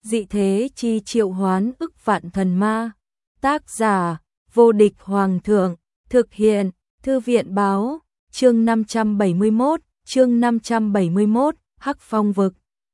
dị thế chi triệu hoán ức vạn thần ma. Tác giả, vô địch hoàng thượng, thực hiện, thư viện báo, chương 571, Hắc Phong vực.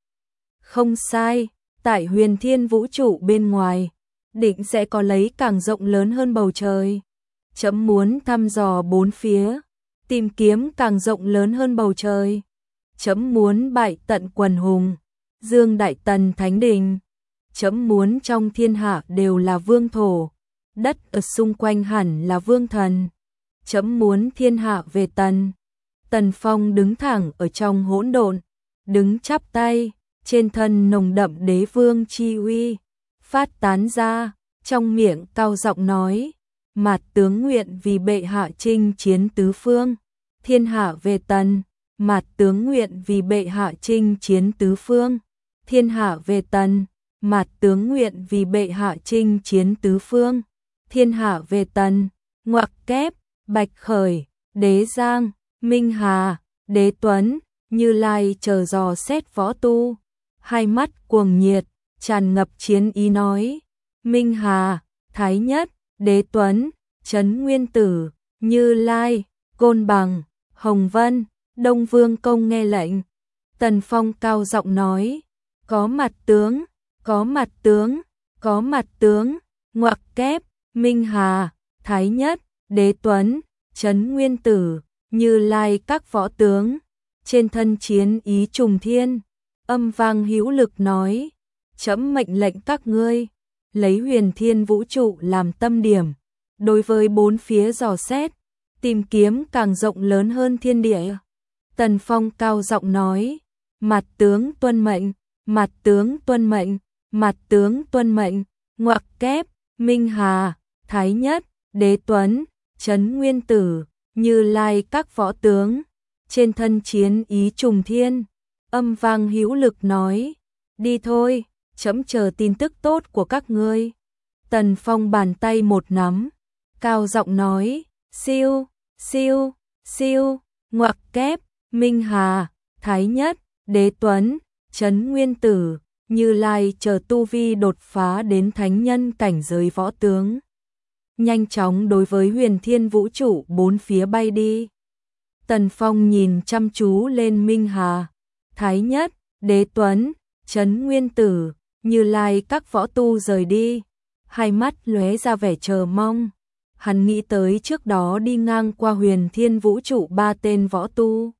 Không sai, tại huyền thiên vũ trụ bên ngoài, định sẽ có lấy càng rộng lớn hơn bầu trời. Chấm muốn thăm dò bốn phía, tìm kiếm càng rộng lớn hơn bầu trời. Chấm muốn bại tận quần hùng, dương đại tần thánh đình. Chấm muốn trong thiên hạ đều là vương thổ, đất ở xung quanh hẳn là vương thần. Chấm muốn thiên hạ về tần. Tần Phong đứng thẳng ở trong hỗn độn, đứng chắp tay, trên thân nồng đậm đế vương chi uy phát tán ra, trong miệng cao giọng nói: Mạt tướng nguyện vì bệ hạ chinh chiến tứ phương, thiên hạ về tần. Mạt tướng nguyện vì bệ hạ chinh chiến tứ phương, thiên hạ về tần. Mạt tướng nguyện vì bệ hạ chinh chiến tứ phương, thiên hạ về tần. Ngoặc kép, Bạch Khởi, Đế Giang, Minh Hà, Đế Tuấn, Như Lai chờ dò xét võ tu, hai mắt cuồng nhiệt, tràn ngập chiến ý nói: Minh Hà, Thái Nhất, Đế Tuấn, Trấn Nguyên Tử, Như Lai, Côn Bằng, Hồng Vân, Đông Vương Công nghe lệnh. Tần Phong cao giọng nói: Có mặt tướng, có mặt tướng, có mặt tướng. Ngoặc kép, Minh Hà, Thái Nhất, Đế Tuấn, Trấn Nguyên Tử, Như Lai các võ tướng, trên thân chiến ý trùng thiên, âm vang hữu lực nói: Chấm mệnh lệnh các ngươi, lấy huyền thiên vũ trụ làm tâm điểm, đối với bốn phía dò xét, tìm kiếm càng rộng lớn hơn thiên địa. Tần Phong cao giọng nói: Mặt tướng tuân mệnh, mặt tướng tuân mệnh, mặt tướng tuân mệnh. Ngoặc kép, Minh Hà, Thái Nhất, Đế Tuấn, Trấn Nguyên Tử, Như Lai các võ tướng, trên thân chiến ý trùng thiên, âm vang hữu lực nói: Đi thôi, chấm chờ tin tức tốt của các ngươi. Tần Phong bàn tay một nắm, cao giọng nói: Siêu, siêu, siêu. Ngoặc kép, Minh Hà, Thái Nhất, Đế Tuấn, Trấn Nguyên Tử, Như Lai chờ tu vi đột phá đến thánh nhân cảnh giới võ tướng, nhanh chóng đối với huyền thiên vũ trụ bốn phía bay đi. Tần Phong nhìn chăm chú lên Minh Hà, Thái Nhất, Đế Tuấn, Trấn Nguyên Tử, Như Lai các võ tu rời đi, hai mắt lóe ra vẻ chờ mong. Hắn nghĩ tới trước đó đi ngang qua huyền thiên vũ trụ ba tên võ tu,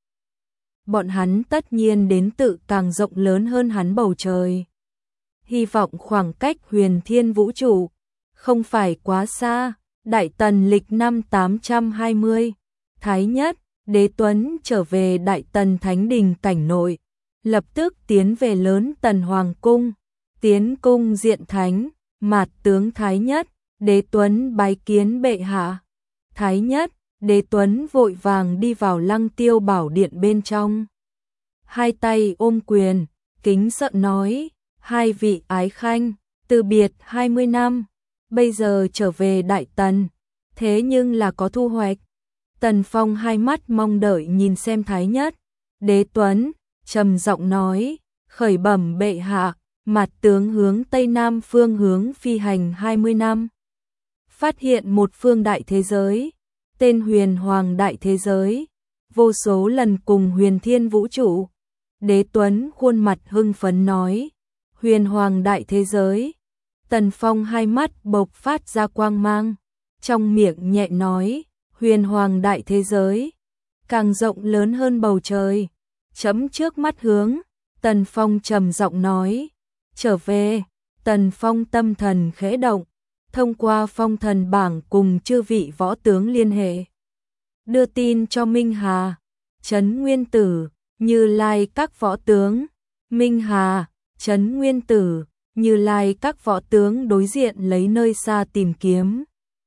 bọn hắn tất nhiên đến tự càng rộng lớn hơn hắn bầu trời. Hy vọng khoảng cách huyền thiên vũ trụ không phải quá xa. Đại Tần lịch năm 820, Thái Nhất, Đế Tuấn trở về Đại Tần Thánh Đình cảnh nội, lập tức tiến về Lớn Tần Hoàng Cung, tiến cung diện thánh. Mạt tướng Thái Nhất, Đế Tuấn bái kiến bệ hạ. Thái Nhất, Đế Tuấn vội vàng đi vào Lăng Tiêu Bảo Điện bên trong, hai tay ôm quyền, kính sợ nói: Hai vị ái khanh, từ biệt 20 năm, bây giờ trở về Đại Tần, thế nhưng là có thu hoạch. Tần Phong hai mắt mong đợi nhìn xem Thái Nhất, Đế Tuấn, trầm giọng nói: Khởi bẩm bệ hạ, Mạt tướng hướng Tây Nam phương hướng phi hành 20 năm, phát hiện một phương đại thế giới, tên Huyền Hoàng đại thế giới, vô số lần cùng huyền thiên vũ trụ. Đế Tuấn khuôn mặt hưng phấn nói: Huyền Hoàng đại thế giới. Tần Phong hai mắt bộc phát ra quang mang, trong miệng nhẹ nói: Huyền Hoàng đại thế giới, càng rộng lớn hơn bầu trời. Chấm trước mắt hướng. Tần Phong trầm giọng nói: Trở về. Tần Phong tâm thần khẽ động, thông qua phong thần bảng cùng chư vị võ tướng liên hệ, đưa tin cho Minh Hà, Trấn Nguyên Tử, Như Lai các võ tướng. Minh Hà, Trấn Nguyên Tử, Như Lai các võ tướng đối diện lấy nơi xa tìm kiếm.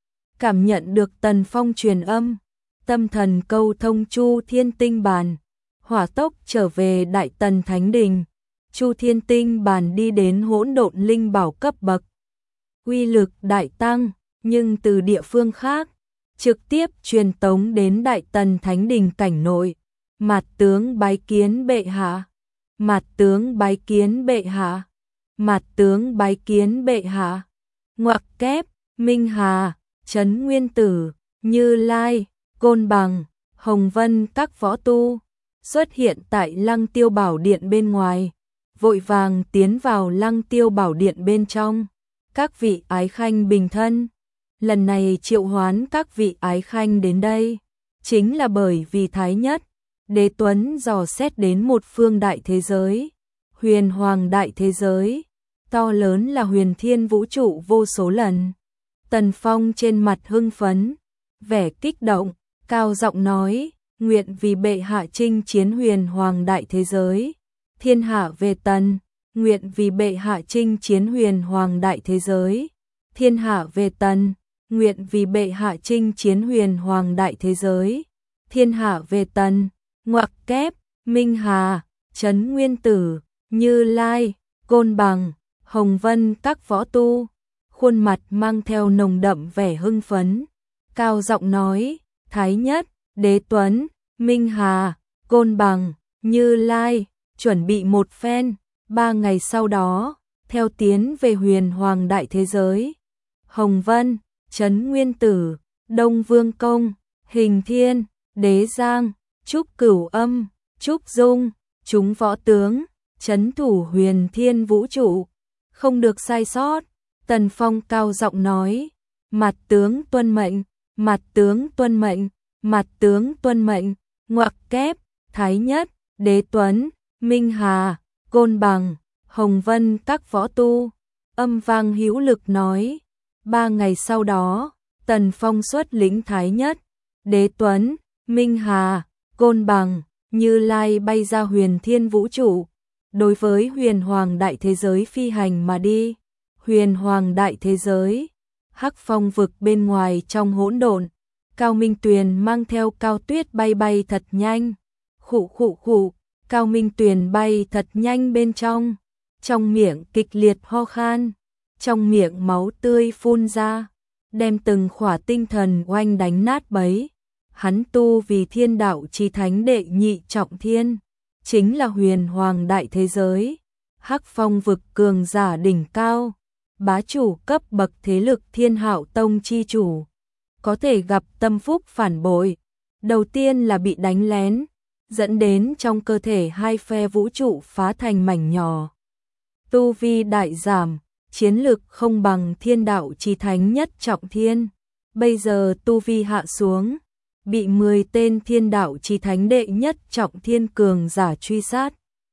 Cảm nhận được Tần Phong truyền âm, tâm thần câu thông Chu Thiên Tinh Bàn, hỏa tốc trở về Đại Tần Thánh Đình. Chu Thiên Tinh Bàn đi đến hỗn độn linh bảo cấp bậc, uy lực đại tăng, nhưng từ địa phương khác trực tiếp truyền tống đến Đại Tần Thánh Đình cảnh nội. Mạt tướng bái kiến bệ hạ. Mạt tướng bái kiến bệ hạ. Mạt tướng bái kiến bệ hạ. Ngoặc kép, Minh Hà, Trấn Nguyên Tử, Như Lai, Côn Bằng, Hồng Vân các võ tu xuất hiện tại Lăng Tiêu Bảo Điện bên ngoài, vội vàng tiến vào Lăng Tiêu Bảo Điện bên trong. Các vị ái khanh bình thân. Lần này triệu hoán các vị ái khanh đến đây, chính là bởi vì Thái Nhất, Đế Tuấn dò xét đến một phương đại thế giới, huyền hoàng đại thế giới, to lớn là huyền thiên vũ trụ vô số lần. Tần Phong trên mặt hưng phấn, vẻ kích động, cao giọng nói, nguyện vì bệ hạ chinh chiến huyền hoàng đại thế giới. Thiên hạ về Tần, nguyện vì bệ hạ chinh chiến huyền hoàng đại thế giới. Thiên hạ về Tần, nguyện vì bệ hạ chinh chiến huyền hoàng đại thế giới. Thiên hạ về Tần, ngoặc kép, Minh Hà, Trấn Nguyên Tử, Như Lai, Côn Bằng, Hồng Vân các võ tu, khuôn mặt mang theo nồng đậm vẻ hưng phấn, cao giọng nói, Thái Nhất, Đế Tuấn, Minh Hà, Côn Bằng, Như Lai, chuẩn bị một phen, 3 ngày sau đó, theo tiến về huyền hoàng đại thế giới. Hồng Vân, Trấn Nguyên Tử, Đông Vương Công, Hình Thiên, Đế Giang, Trúc Cửu Âm, Trúc Dung, chúng võ tướng, trấn thủ huyền thiên vũ trụ, không được sai sót. Tần Phong cao giọng nói, mặt tướng tuân mệnh, mặt tướng tuân mệnh, mặt tướng tuân mệnh, ngoặc kép, Thái Nhất, Đế Tuấn, Minh Hà, Côn Bằng, Hồng Vân các võ tu, âm vang hữu lực nói. 3 ngày sau đó, Tần Phong xuất lĩnh Thái Nhất, Đế Tuấn, Minh Hà, Côn Bằng, Như Lai bay ra huyền thiên vũ trụ, đối với huyền hoàng đại thế giới phi hành mà đi. Huyền hoàng đại thế giới, Hắc Phong vực bên ngoài trong hỗn độn, Cao Minh Tuyền mang theo Cao Tuyết bay bay thật nhanh. Khụ khụ khụ, Cao Minh Tuyền bay thật nhanh bên trong miệng kịch liệt ho khan, trong miệng máu tươi phun ra, đem từng khỏa tinh thần oanh đánh nát bấy. Hắn tu vì thiên đạo chí thánh đệ nhị trọng thiên, chính là huyền hoàng đại thế giới, Hắc Phong vực cường giả đỉnh cao, bá chủ cấp bậc thế lực Thiên Hạo Tông chi chủ, có thể gặp tâm phúc phản bội. Đầu tiên là bị đánh lén, dẫn đến trong cơ thể hai phe vũ trụ phá thành mảnh nhỏ. Tu vi đại giảm, chiến lực không bằng thiên đạo chí thánh nhất trọng thiên. Bây giờ tu vi hạ xuống, bị 10 tên thiên đạo chí thánh đệ nhất trọng thiên cường giả truy sát.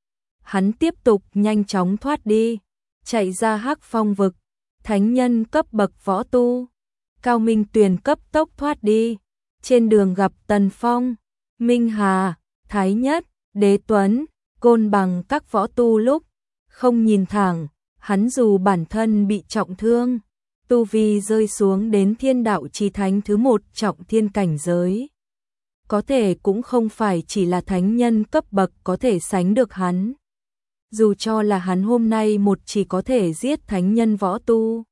Hắn tiếp tục nhanh chóng thoát đi, chạy ra Hắc Phong vực. Thánh nhân cấp bậc võ tu, Cao Minh Tuyền cấp tốc thoát đi, trên đường gặp Tần Phong, Minh Hà, Thái Nhất, Đế Tuấn, Côn Bằng các võ tu lúc không nhìn thẳng, hắn dù bản thân bị trọng thương, tu vi rơi xuống đến thiên đạo chí thánh thứ 1 trọng thiên cảnh giới. Có thể cũng không phải chỉ là thánh nhân cấp bậc có thể sánh được hắn. Dù cho là hắn hôm nay một chỉ có thể giết thánh nhân võ tu.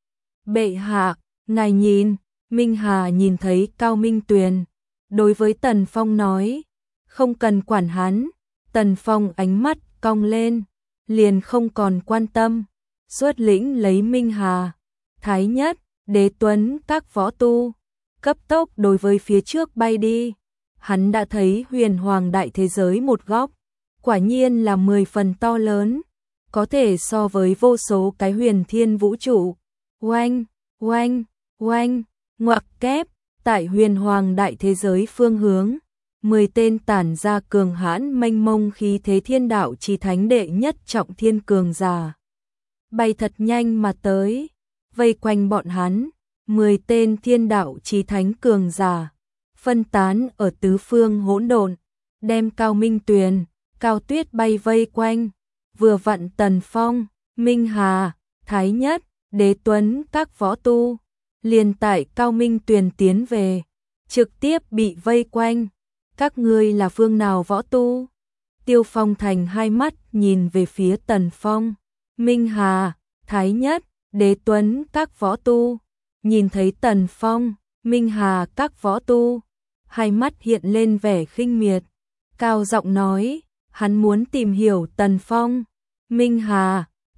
Bệ hạ, ngài nhìn, Minh Hà nhìn thấy Cao Minh Tuyền, đối với Tần Phong nói, không cần quản hắn. Tần Phong ánh mắt cong lên, liền không còn quan tâm, xuất lĩnh lấy Minh Hà, Thái Nhất, Đế Tuấn các võ tu, cấp tốc đối với phía trước bay đi. Hắn đã thấy huyền hoàng đại thế giới một góc, quả nhiên là 10 phần to lớn, có thể so với vô số cái huyền thiên vũ trụ. Oanh, oanh, oanh, ngoặc kép, tại huyền hoàng đại thế giới phương hướng, 10 tên tản ra cường hãn mênh mông khí thế thiên đạo chí thánh đệ nhất trọng thiên cường giả. Bay thật nhanh mà tới, vây quanh bọn hắn, 10 tên thiên đạo chí thánh cường giả, phân tán ở tứ phương hỗn độn, đem Cao Minh Tuyền, Cao Tuyết bay vây quanh, vừa vặn Tần Phong, Minh Hà, Thái Nhất, Đế Tuấn các võ tu, liền tại Cao Minh Tuyền tiến về, trực tiếp bị vây quanh. Các ngươi là phương nào võ tu? Tiêu Phong Thành hai mắt nhìn về phía Tần Phong, Minh Hà, Thái Nhất, Đế Tuấn các võ tu, nhìn thấy Tần Phong, Minh Hà các võ tu, hai mắt hiện lên vẻ khinh miệt, cao giọng nói, hắn muốn tìm hiểu Tần Phong, Minh Hà,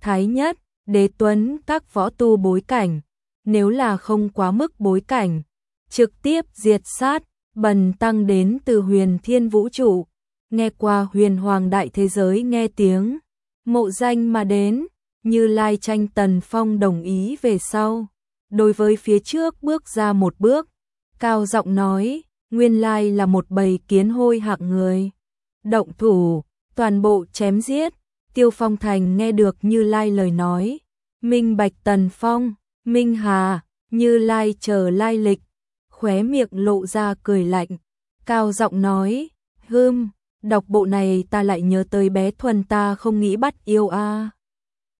Thái nhất, đế tuấn các võ tu bối cảnh, nếu là không quá mức bối cảnh, trực tiếp diệt sát, bần tăng đến từ huyền thiên vũ trụ, nghe qua huyền hoàng đại thế giới nghe tiếng, mộ danh mà đến, Như Lai tranh Tần Phong đồng ý về sau. Đối với phía trước bước ra một bước, cao giọng nói, nguyên lai là một bầy kiến hôi hạng người. Động thủ, toàn bộ chém giết, Tiêu Phong Thành nghe được Như Lai lời nói, minh bạch Tần Phong, Minh Hà, Như Lai chờ lai lịch, khóe miệng lộ ra cười lạnh, cao giọng nói, đọc bộ này ta lại nhớ tới bé Thuần ta không nghĩ bắt yêu a.